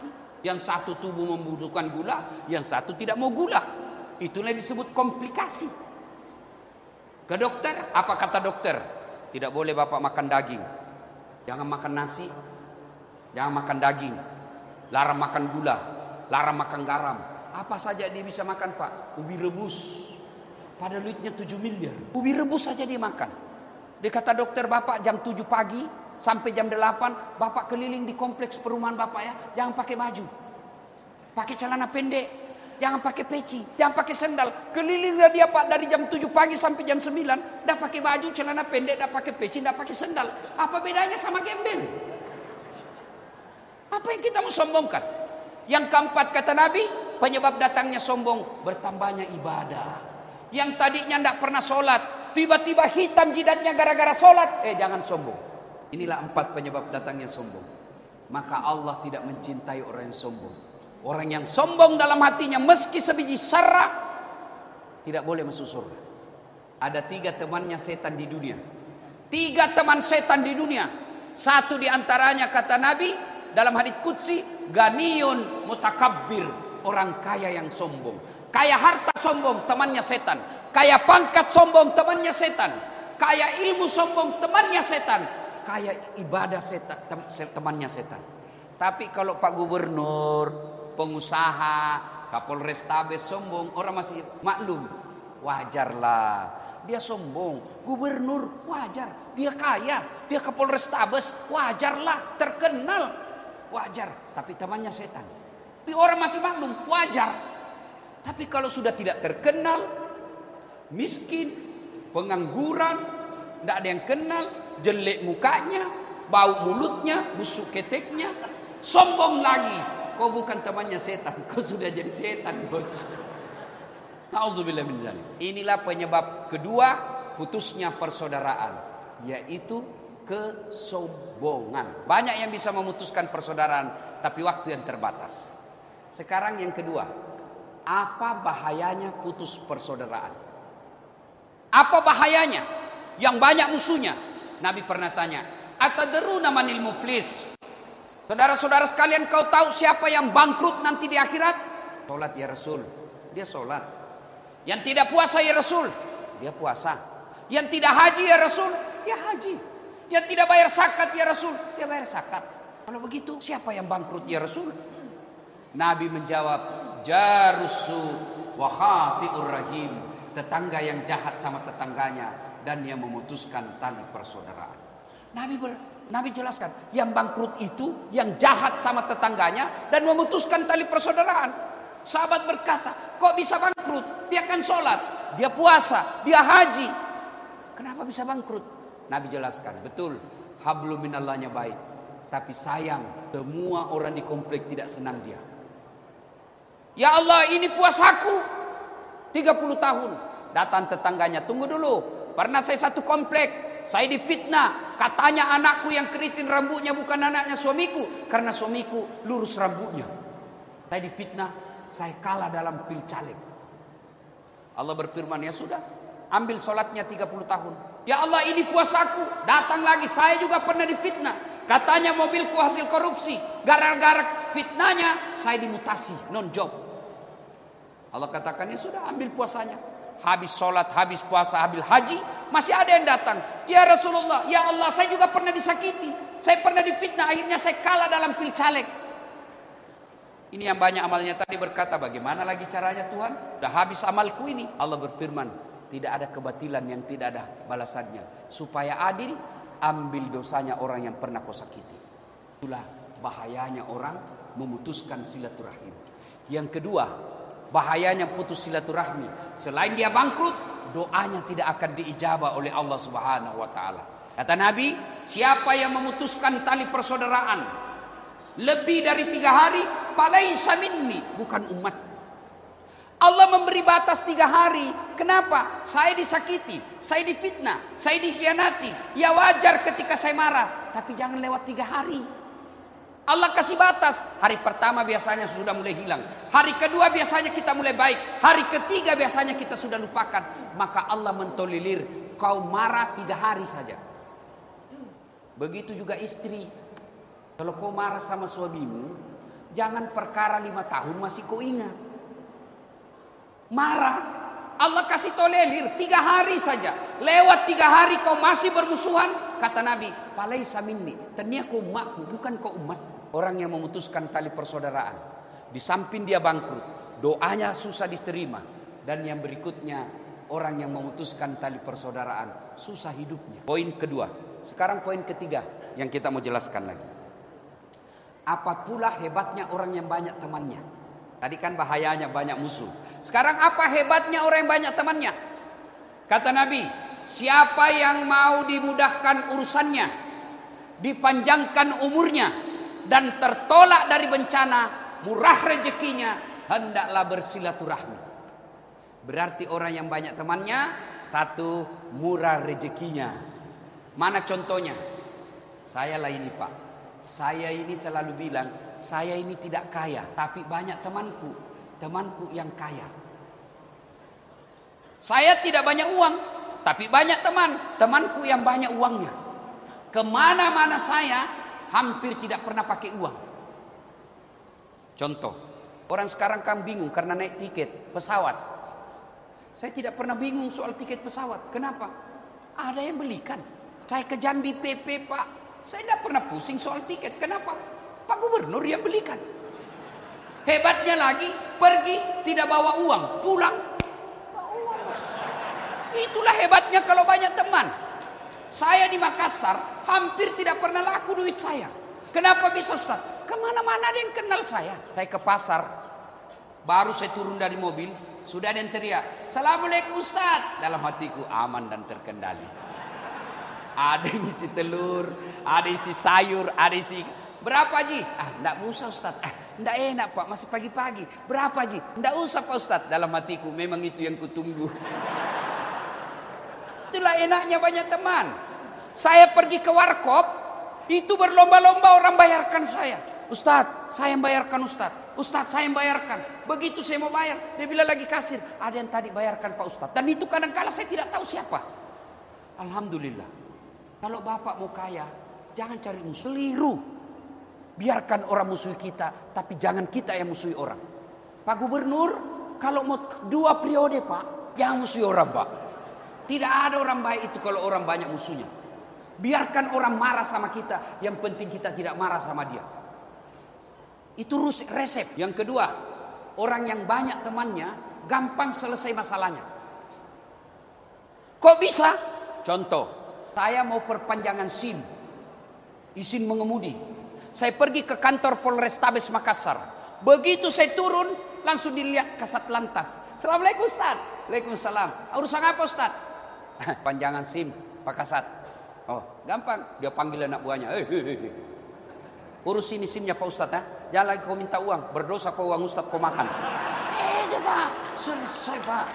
Yang satu tubuh membutuhkan gula, yang satu tidak mau gula. Itulah disebut komplikasi. Ke dokter, apa kata dokter? Tidak boleh bapak makan daging. Jangan makan nasi. Jangan makan daging. Larang makan gula. Larang makan garam. Apa saja dia bisa makan pak? Ubi rebus. Pada duitnya tujuh miliar. Ubi rebus saja dia makan. Dia kata dokter, bapak jam tujuh pagi sampai jam delapan bapak keliling di kompleks perumahan bapak ya. Jangan pakai baju. Pakai celana pendek. Jangan pakai peci, jangan pakai sendal. Kelilinglah dia pak dari jam tujuh pagi sampai jam sembilan. Dah pakai baju, celana pendek, dah pakai peci, dah pakai sendal. Apa bedanya sama gembel? Apa yang kita mau sombongkan? Yang keempat kata Nabi, penyebab datangnya sombong, bertambahnya ibadah. Yang tadinya tidak pernah sholat, tiba-tiba hitam jidatnya gara-gara sholat. Eh jangan sombong. Inilah empat penyebab datangnya sombong. Maka Allah tidak mencintai orang yang sombong. Orang yang sombong dalam hatinya meski sebiji sarah tidak boleh masuk surga. Ada tiga temannya setan di dunia. Tiga teman setan di dunia. Satu di antaranya kata Nabi dalam hadits qudsi, ganiyun mutakabbir, orang kaya yang sombong. Kaya harta sombong, temannya setan. Kaya pangkat sombong, temannya setan. Kaya ilmu sombong, temannya setan. Kaya ibadah setan, temannya setan. Tapi kalau Pak Gubernur, pengusaha, Kapolrestabes sombong, orang masih maklum. Wajarlah, dia sombong. Gubernur, wajar. Dia kaya, dia Kapolrestabes, wajarlah, terkenal, wajar. Tapi temannya setan. Tapi orang masih maklum, wajar. Tapi kalau sudah tidak terkenal, miskin, pengangguran, tidak ada yang kenal, jelek mukanya, bau mulutnya, busuk keteknya, sombong lagi. Kau bukan temannya setan, kau sudah jadi setan bos. Nauzubillah min dzalik. Inilah penyebab kedua putusnya persaudaraan, yaitu kesombongan. Banyak yang bisa memutuskan persaudaraan, tapi waktu yang terbatas. Sekarang yang kedua, apa bahayanya putus persaudaraan? Apa bahayanya? Yang banyak musuhnya. Nabi pernah tanya, atadruna manil muflis? Saudara-saudara sekalian, kau tahu siapa yang bangkrut nanti di akhirat? Solat ya Rasul, dia solat. Yang tidak puasa ya Rasul, dia puasa. Yang tidak haji ya Rasul, dia haji. Yang tidak bayar zakat ya Rasul, dia bayar zakat. Kalau begitu, siapa yang bangkrut ya Rasul? Nabi menjawab, jarusu wa khati'ur rahim, tetangga yang jahat sama tetangganya dan yang memutuskan tali persaudaraan. Nabi ber Nabi jelaskan, yang bangkrut itu yang jahat sama tetangganya dan memutuskan tali persaudaraan. Sahabat berkata, kok bisa bangkrut? Dia kan sholat, dia puasa, dia haji. Kenapa bisa bangkrut? Nabi jelaskan, betul, hablum minallahnya baik. Tapi sayang, semua orang di komplek tidak senang dia. Ya Allah, ini puasaku tiga puluh tahun. Datang tetangganya, tunggu dulu. Pernah saya satu komplek, saya difitnah. Katanya anakku yang keriting rambutnya bukan anaknya suamiku, karena suamiku lurus rambutnya. Saya difitnah, saya kalah dalam pilcaleg. Allah berfirman, ya sudah, ambil sholatnya tiga puluh tahun. Ya Allah, ini puasaku. Datang lagi, saya juga pernah difitnah. Katanya mobilku hasil korupsi. Gara-gara fitnahnya saya dimutasi, non job. Allah katakan, ya sudah, ambil puasanya. Habis sholat, habis puasa, habis haji, masih ada yang datang. Ya Rasulullah, ya Allah, saya juga pernah disakiti, saya pernah difitnah, akhirnya saya kalah dalam pilcaleg. Ini yang banyak amalnya tadi berkata, bagaimana lagi caranya Tuhan? Sudah habis amalku ini. Allah berfirman, tidak ada kebatilan yang tidak ada balasannya. Supaya adil, ambil dosanya orang yang pernah kau sakiti. Itulah bahayanya orang memutuskan silaturahim. Yang kedua, bahayanya putus silaturahmi. Selain dia bangkrut, doanya tidak akan diijabah oleh Allah Subhanahu wa taala. Kata Nabi, siapa yang memutuskan tali persaudaraan lebih dari tiga hari, falaisa minni, bukan umat. Allah memberi batas tiga hari. Kenapa? Saya disakiti, saya difitnah, saya dikhianati. Ya wajar ketika saya marah, tapi jangan lewat tiga hari. Allah kasih batas. Hari pertama biasanya sudah mulai hilang. Hari kedua biasanya kita mulai baik. Hari ketiga biasanya kita sudah lupakan. Maka Allah mentolilir, kau marah tiga hari saja. Begitu juga istri. Kalau kau marah sama suamimu, Jangan perkara lima tahun masih kau ingat. Marah. Allah kasih tolerir tiga hari saja. Lewat tiga hari kau masih bermusuhan. Kata Nabi, palaisa minni. Ternyata kau umatku, bukan kau umat. Orang yang memutuskan tali persaudaraan. Di samping dia bangkrut. Doanya susah diterima. Dan yang berikutnya, orang yang memutuskan tali persaudaraan. Susah hidupnya. Poin kedua. Sekarang poin ketiga yang kita mau jelaskan lagi. Apa pula hebatnya orang yang banyak temannya? Tadi kan bahayanya banyak musuh. Sekarang apa hebatnya orang yang banyak temannya? Kata Nabi, siapa yang mau dimudahkan urusannya, dipanjangkan umurnya, dan tertolak dari bencana, murah rezekinya, hendaklah bersilaturahmi. Berarti orang yang banyak temannya, satu, murah rezekinya. Mana contohnya? Saya lah ini Pak. Saya ini selalu bilang, saya ini tidak kaya, tapi banyak temanku, temanku yang kaya. Saya tidak banyak uang, tapi banyak teman, temanku yang banyak uangnya. Kemana-mana saya hampir tidak pernah pakai uang. Contoh, orang sekarang kan bingung karena naik tiket pesawat. Saya tidak pernah bingung soal tiket pesawat. Kenapa? Ada yang belikan. Saya ke Jambi P P Pak. Saya tidak pernah pusing soal tiket. Kenapa? Pak Gubernur yang belikan. Hebatnya lagi, pergi tidak bawa uang, pulang bawa uang. Itulah hebatnya kalau banyak teman. Saya di Makassar hampir tidak pernah laku duit saya. Kenapa bisa Ustaz? Kemana-mana ada yang kenal saya. Saya ke pasar, baru saya turun dari mobil, sudah ada yang teriak, "Assalamualaikum Ustaz." Dalam hatiku aman dan terkendali. Ada yang isi telur, ada isi sayur, ada isi... Berapa Ji? Ah, enggak usah Ustaz. Ah, enggak enak Pak, masih pagi-pagi. Berapa Ji? Enggak usah Pak Ustaz. Dalam hatiku, memang itu yang kutunggu. Itulah enaknya banyak teman. Saya pergi ke warkop, itu berlomba-lomba orang bayarkan saya. Ustaz, saya yang bayarkan Ustaz. Ustaz, saya yang bayarkan. Begitu saya mau bayar, dia bilang lagi kasir, ada yang tadi bayarkan Pak Ustaz. Dan itu kadang-kala saya tidak tahu siapa. Alhamdulillah. Kalau Bapak mau kaya, jangan cari musuh, liru. Biarkan orang musuhi kita, tapi jangan kita yang musuhi orang. Pak Gubernur, kalau mau dua periode Pak, jangan musuhi orang Pak. Tidak ada orang baik itu kalau orang banyak musuhnya. Biarkan orang marah sama kita, yang penting kita tidak marah sama dia. Itu resep. Yang kedua, orang yang banyak temannya, gampang selesai masalahnya. Kok bisa? Contoh. Saya mau perpanjangan SIM, izin mengemudi. Saya pergi ke kantor Polrestabes Makassar. Begitu saya turun, langsung dilihat kasat lantas. Assalamualaikum Ustaz. Waalaikumsalam. Urusan apa Ustaz? Panjangan SIM, Pak Kasat. Oh, gampang. Dia panggil anak buahnya. Hey, hey, hey. Urus ini SIM-nya Pak Ustaz. Ya? Jangan lagi kau minta uang. Berdosa kau uang Ustaz kau makan. Eh, deh Pak. Selesai Pak.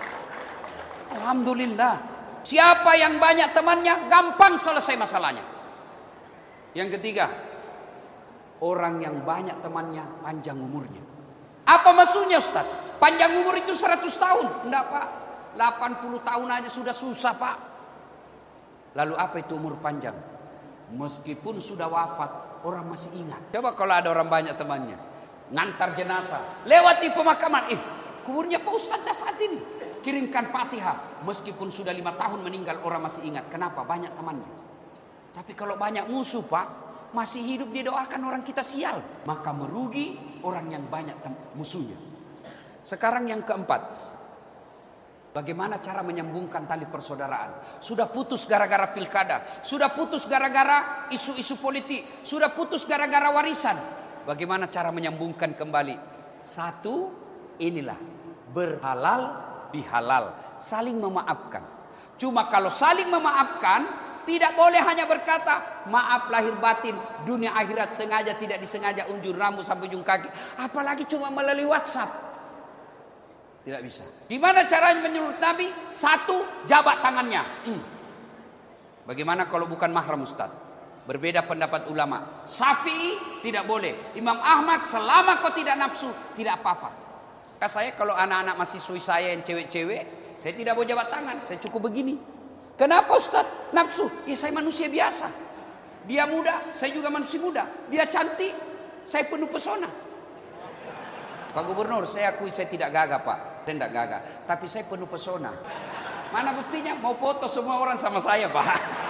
Alhamdulillah. Siapa yang banyak temannya, gampang selesai masalahnya. Yang ketiga, orang yang banyak temannya, panjang umurnya. Apa maksudnya Ustaz? Panjang umur itu seratus tahun. Enggak Pak, delapan puluh tahun aja sudah susah Pak. Lalu apa itu umur panjang? Meskipun sudah wafat, orang masih ingat. Coba kalau ada orang banyak temannya, ngantar jenazah, lewat di pemakaman, eh kuburnya Pak Ustaz dah saat ini. Kirimkan Fatihah. Meskipun sudah lima tahun meninggal, orang masih ingat. Kenapa? Banyak temannya. Tapi kalau banyak musuh Pak, masih hidup didoakan orang kita sial. Maka merugi orang yang banyak musuhnya. Sekarang yang keempat. Bagaimana cara menyambungkan tali persaudaraan? Sudah putus gara-gara pilkada. Sudah putus gara-gara isu-isu politik. Sudah putus gara-gara warisan. Bagaimana cara menyambungkan kembali? Satu, inilah. Berhalal dihalal, saling memaafkan. Cuma kalau saling memaafkan, tidak boleh hanya berkata maaf lahir batin, dunia akhirat, sengaja tidak disengaja, unjur rambut sampai ujung kaki, apalagi cuma melalui WhatsApp. Tidak bisa. Gimana caranya menurut Nabi? Satu, jabat tangannya. hmm. Bagaimana kalau bukan mahram Ustaz? Berbeda pendapat ulama. Syafi'i tidak boleh, Imam Ahmad selama kau tidak nafsu, tidak apa-apa. Kata saya kalau anak-anak mahasiswi saya yang cewek-cewek, saya tidak mau jabat tangan, saya cukup begini. Kenapa Ustaz? Nafsu? Ya saya manusia biasa. Dia muda, saya juga manusia muda. Dia cantik, saya penuh pesona. Pak Gubernur, saya akui saya tidak gagah Pak. Saya tidak gagah. Tapi saya penuh pesona. Mana buktinya? Mau foto semua orang sama saya Pak.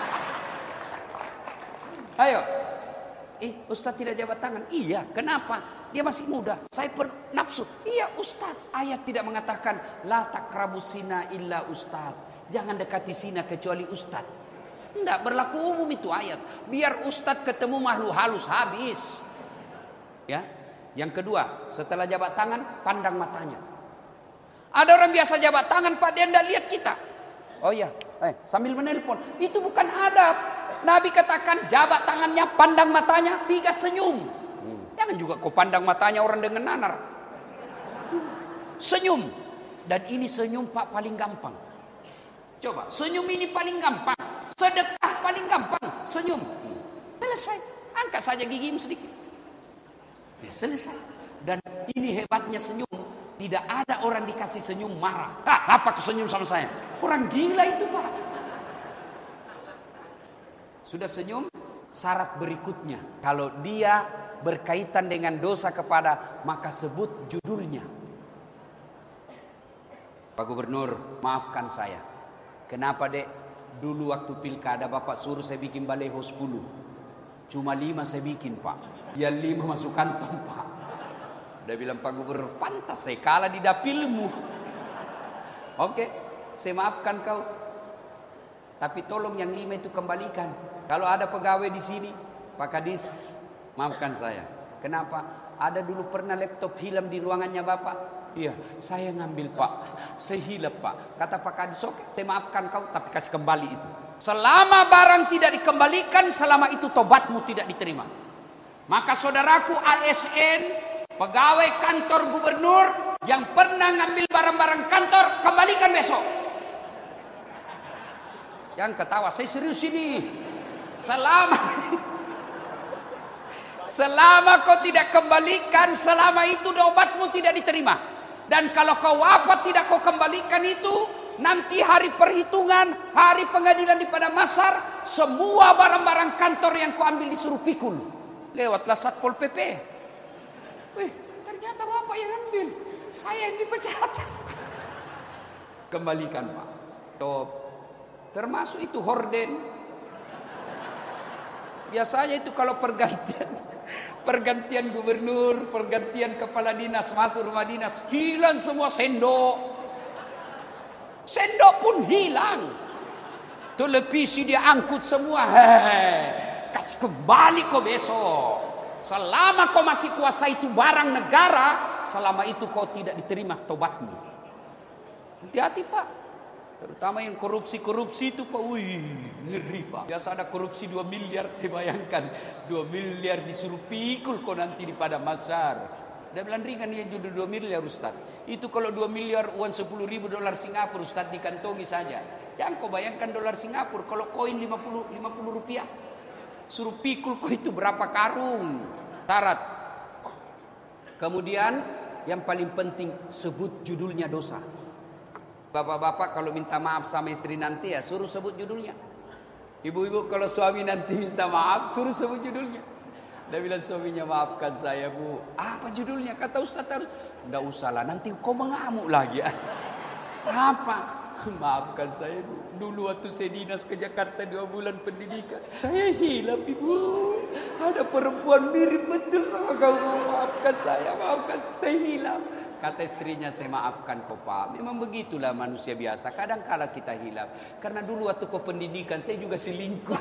Ayo. Eh, Ustadz tidak jabat tangan. Iya, kenapa? Dia masih muda. Saya per nafsu. Iya, Ustadz. Ayat tidak mengatakan la takrabu zina illa Ustadz. Jangan dekati zina kecuali Ustadz. Tidak berlaku umum itu ayat. Biar Ustadz ketemu makhluk halus habis. Ya. Yang kedua, setelah jabat tangan, pandang matanya. Ada orang biasa jabat tangan, Pak, dia tidak lihat kita. Oh iya, eh, sambil menelpon. Itu bukan adab. Nabi katakan jabat tangannya, pandang matanya, tiga senyum. Hmm. Jangan juga kau pandang matanya orang dengan nanar. Senyum. Dan ini senyum Pak paling gampang. Coba, senyum ini paling gampang. Sedekah paling gampang. Senyum. Hmm. Selesai. Angkat saja gigimu sedikit. Ya, selesai. Dan ini hebatnya senyum. Tidak ada orang dikasih senyum marah. Ah, apa kesenyum sama saya? Orang gila itu Pak. Sudah senyum, syarat berikutnya. Kalau dia berkaitan dengan dosa kepada, maka sebut judulnya. Pak Gubernur, maafkan saya. Kenapa dek? Dulu waktu pilkada Bapak suruh saya bikin baleho sepuluh. Cuma lima saya bikin Pak. Dia lima masuk kantong Pak. Dia bilang Pak Gubernur, pantas saya kalah di dapilmu. Oke, saya maafkan kau. Tapi tolong yang lima itu kembalikan. Kalau ada pegawai di sini, Pak Kadis, maafkan saya. Kenapa? Ada dulu pernah laptop hilang di ruangannya Bapak. Iya, saya ngambil Pak. Saya hilap Pak. Kata Pak Kadis, oke, saya maafkan kau, tapi kasih kembali itu. Selama barang tidak dikembalikan, selama itu tobatmu tidak diterima. Maka saudaraku A S N, pegawai kantor gubernur yang pernah ngambil barang-barang kantor, kembalikan besok. Yang ketawa, saya serius ini. Selama Selama kau tidak kembalikan, selama itu obatmu tidak diterima. Dan kalau kau wafat tidak kau kembalikan itu, nanti hari perhitungan, hari pengadilan di Padang Masar, semua barang-barang kantor yang kau ambil disuruh pikul. Lewatlah Satpol P P. Wih, ternyata Bapak yang ambil, saya yang dipecat. Kembalikan Pak. Top. Termasuk itu horden. Biasanya itu kalau pergantian pergantian gubernur, pergantian kepala dinas masuk rumah dinas, hilang semua sendok. Sendok pun hilang. Televisi dia angkut semua. Hei, kasih kembali kau besok. Selama kau masih kuasa itu barang negara, selama itu kau tidak diterima tobatmu. Hati-hati Pak. Terutama yang korupsi-korupsi itu Pak, wih, ngeri Pak. Biasa ada korupsi dua miliar, saya bayangkan. dua miliar disuruh pikul kok nanti di Padang Masar. Dia bilang ringan ya judul dua miliar Ustaz. Itu kalau dua miliar uang sepuluh ribu dolar Singapura Ustaz dikantongi saja. Jangan kau bayangkan dolar Singapura, kalau koin lima puluh rupiah. Suruh pikul kok itu berapa karung. Syarat. Kemudian yang paling penting sebut judulnya dosa. Bapak-bapak kalau minta maaf sama istri nanti ya suruh sebut judulnya. Ibu-ibu kalau suami nanti minta maaf suruh sebut judulnya. Dia bilang suaminya, maafkan saya Bu. Apa judulnya? Kata Ustaz harus. Enggak usah lah, nanti kau mengamuk lagi. Apa? Maafkan saya Bu. Dulu waktu saya dinas ke Jakarta dua bulan pendidikan, saya hilap Ibu. Ada perempuan mirip betul sama kau. Maafkan saya, maafkan saya hilap. Kata istrinya, saya maafkan kau Pak. Memang begitulah manusia biasa. Kadang kala kita hilap. Karena dulu waktu kau pendidikan, saya juga selingkuh.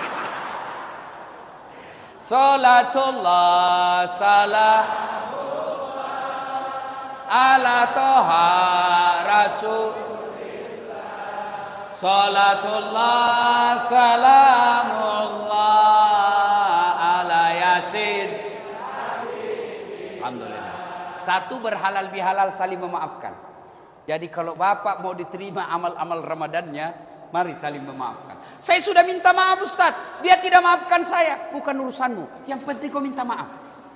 Salatullah salamullah ala toha rasulillah. Salatullah salamullah ala yasin. Alhamdulillah. Satu, berhalal bihalal saling memaafkan. Jadi kalau Bapak mau diterima amal-amal Ramadannya, mari saling memaafkan. Saya sudah minta maaf Ustaz, dia tidak maafkan saya. Bukan urusanmu, yang penting kau minta maaf.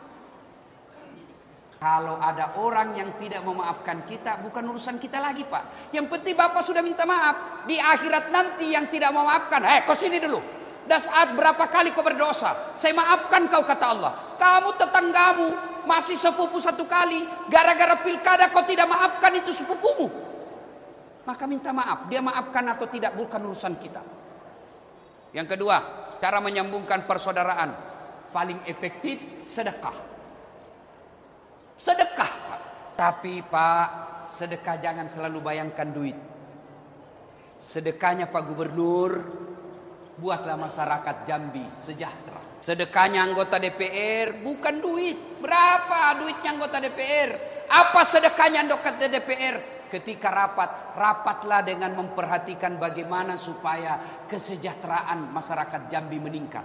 Kalau ada orang yang tidak memaafkan kita, bukan urusan kita lagi Pak. Yang penting Bapak sudah minta maaf. Di akhirat nanti yang tidak memaafkan, eh kau sini dulu. Dan saat berapa kali kau berdosa, saya maafkan kau kata Allah. Kamu tetanggamu masih sepupu satu kali. Gara-gara pilkada kau tidak maafkan itu sepupumu. Maka minta maaf. Dia maafkan atau tidak bukan urusan kita. Yang kedua, cara menyambungkan persaudaraan paling efektif sedekah. Sedekah, Pak. Tapi Pak, sedekah jangan selalu bayangkan duit. Sedekahnya Pak Gubernur, buatlah masyarakat Jambi sejahtera. Sedekahnya anggota D P R bukan duit. Berapa duitnya anggota D P R? Apa sedekahnya anggota D P R? Ketika rapat, rapatlah dengan memperhatikan bagaimana supaya kesejahteraan masyarakat Jambi meningkat.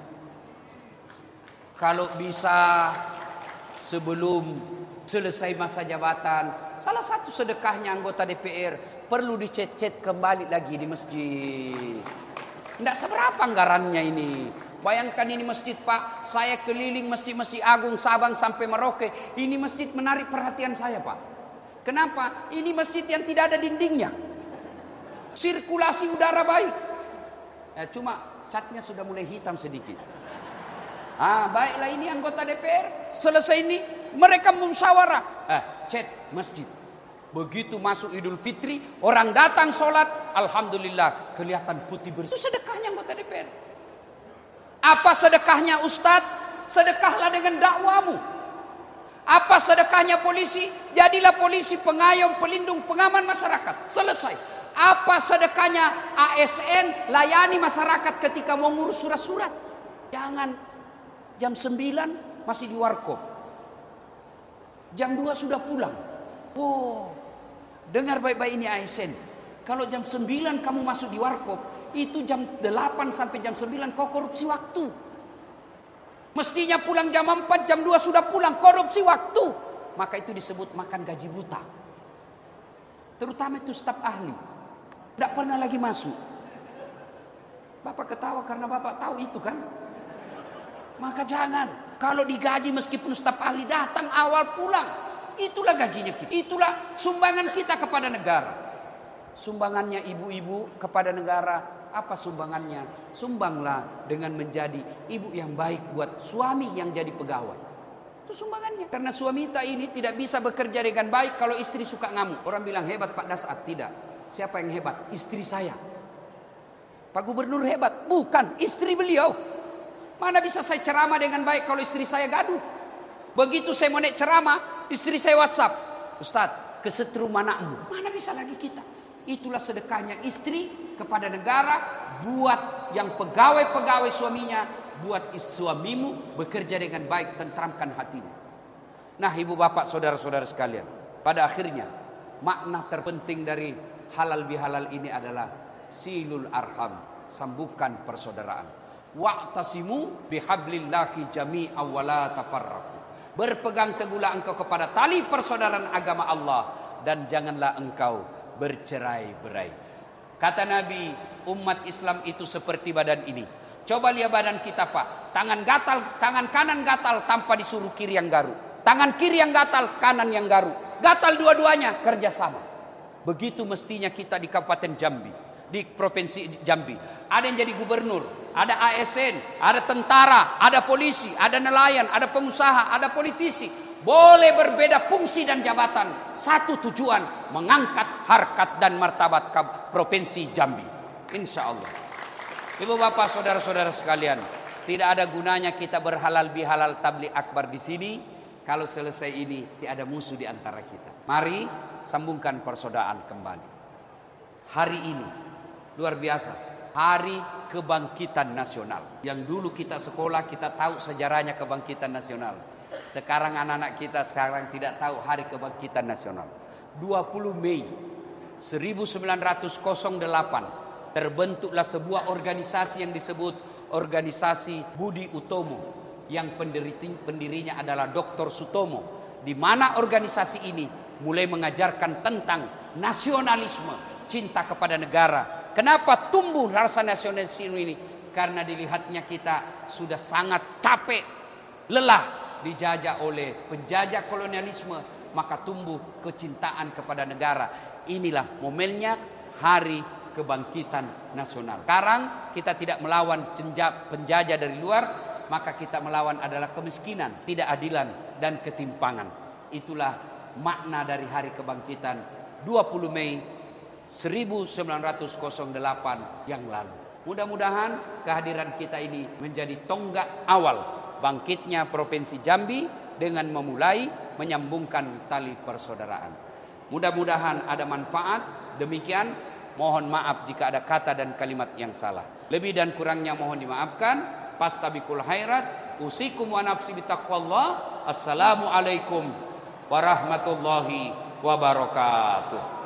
Kalau bisa sebelum selesai masa jabatan, salah satu sedekahnya anggota D P R perlu dicet-cet kembali lagi di masjid. Tidak seberapa anggarannya ini. Bayangkan ini masjid, Pak. Saya keliling masjid-masjid agung Sabang sampai Merauke. Ini masjid menarik perhatian saya, Pak. Kenapa? Ini masjid yang tidak ada dindingnya. Sirkulasi udara baik. Ya, cuma catnya sudah mulai hitam sedikit. Ah, baiklah ini anggota D P R. Selesai ini mereka musyawarah. Eh, cat masjid. Begitu masuk Idul Fitri, orang datang sholat, alhamdulillah kelihatan putih bersih. Itu sedekahnya anggota D P R. Apa sedekahnya Ustadz? Sedekahlah dengan dakwamu. Apa sedekahnya polisi? Jadilah polisi pengayom, pelindung, pengaman masyarakat. Selesai. Apa sedekahnya A S N? Layani masyarakat ketika mau ngurus surat-surat. Jangan jam sembilan masih di warkop. Jam dua sudah pulang. Oh, dengar baik-baik ini A S N. Kalau jam sembilan kamu masuk di warkop, itu jam delapan sampai jam sembilan kau korupsi waktu. Mestinya pulang jam empat, jam dua sudah pulang, korupsi waktu. Maka itu disebut makan gaji buta. Terutama itu staf ahli. Tidak pernah lagi masuk. Bapak ketawa karena Bapak tahu itu kan. Maka jangan. Kalau digaji meskipun staf ahli datang awal pulang. Itulah gajinya kita. Itulah sumbangan kita kepada negara. Sumbangannya ibu-ibu kepada negara. Apa sumbangannya? Sumbanglah dengan menjadi ibu yang baik buat suami yang jadi pegawai. Itu sumbangannya. Karena suami kita ini tidak bisa bekerja dengan baik kalau istri suka ngamuk. Orang bilang hebat Pak Dasat. Tidak. Siapa yang hebat? Istri saya. Pak Gubernur hebat. Bukan, istri beliau. Mana bisa saya ceramah dengan baik kalau istri saya gaduh? Begitu saya mau naik ceramah, istri saya WhatsApp. Ustadz, kesetrum anakmu. Mana bisa lagi kita? Itulah sedekahnya istri kepada negara, buat yang pegawai-pegawai suaminya, buat suamimu bekerja dengan baik, tentramkan hatinya. Nah, ibu bapak, saudara-saudara sekalian, pada akhirnya makna terpenting dari halal bihalal ini adalah silul arham, sambungkan persaudaraan. Wa'tasimu bihablillahi jami'an wa la tafarraqu. Berpegang teguhlah engkau kepada tali persaudaraan agama Allah dan janganlah engkau bercerai-berai. Kata Nabi, umat Islam itu seperti badan ini. Coba lihat badan kita, Pak. Tangan gatal, tangan kanan gatal tanpa disuruh kiri yang garuk. Tangan kiri yang gatal, kanan yang garuk. Gatal dua-duanya, kerjasama. Begitu mestinya kita di Kabupaten Jambi, di Provinsi Jambi. Ada yang jadi gubernur, ada A S N, ada tentara, ada polisi, ada nelayan, ada pengusaha, ada politisi. Boleh berbeda fungsi dan jabatan. Satu tujuan, mengangkat harkat dan martabat Provinsi Jambi. Insya Allah. Ibu bapak, saudara-saudara sekalian, tidak ada gunanya kita berhalal bihalal tabligh akbar di sini kalau selesai ini tidak ada musuh di antara kita. Mari sambungkan persaudaraan kembali. Hari ini luar biasa, Hari Kebangkitan Nasional. Yang dulu kita sekolah kita tahu sejarahnya kebangkitan nasional. Sekarang anak-anak kita sekarang tidak tahu Hari Kebangkitan Nasional. dua puluh Mei seribu sembilan ratus delapan terbentuklah sebuah organisasi yang disebut Organisasi Budi Utomo, yang pendirinya adalah Doktor Sutomo, di mana organisasi ini mulai mengajarkan tentang nasionalisme, cinta kepada negara. Kenapa tumbuh rasa nasionalisme ini? Karena dilihatnya kita sudah sangat capek, lelah dijajah oleh penjajah kolonialisme, maka tumbuh kecintaan kepada negara. Inilah momennya Hari Kebangkitan Nasional. Sekarang kita tidak melawan penjajah dari luar, maka kita melawan adalah kemiskinan, tidak adilan dan ketimpangan. Itulah makna dari hari kebangkitan dua puluh Mei seribu sembilan ratus delapan yang lalu. Mudah-mudahan kehadiran kita ini menjadi tonggak awal bangkitnya Provinsi Jambi dengan memulai menyambungkan tali persaudaraan. Mudah-mudahan ada manfaat. Demikian, mohon maaf jika ada kata dan kalimat yang salah. Lebih dan kurangnya mohon dimaafkan. Fastabiqul khairat. Usikum wa nafsi bitaqwallah. Assalamualaikum warahmatullahi wabarakatuh.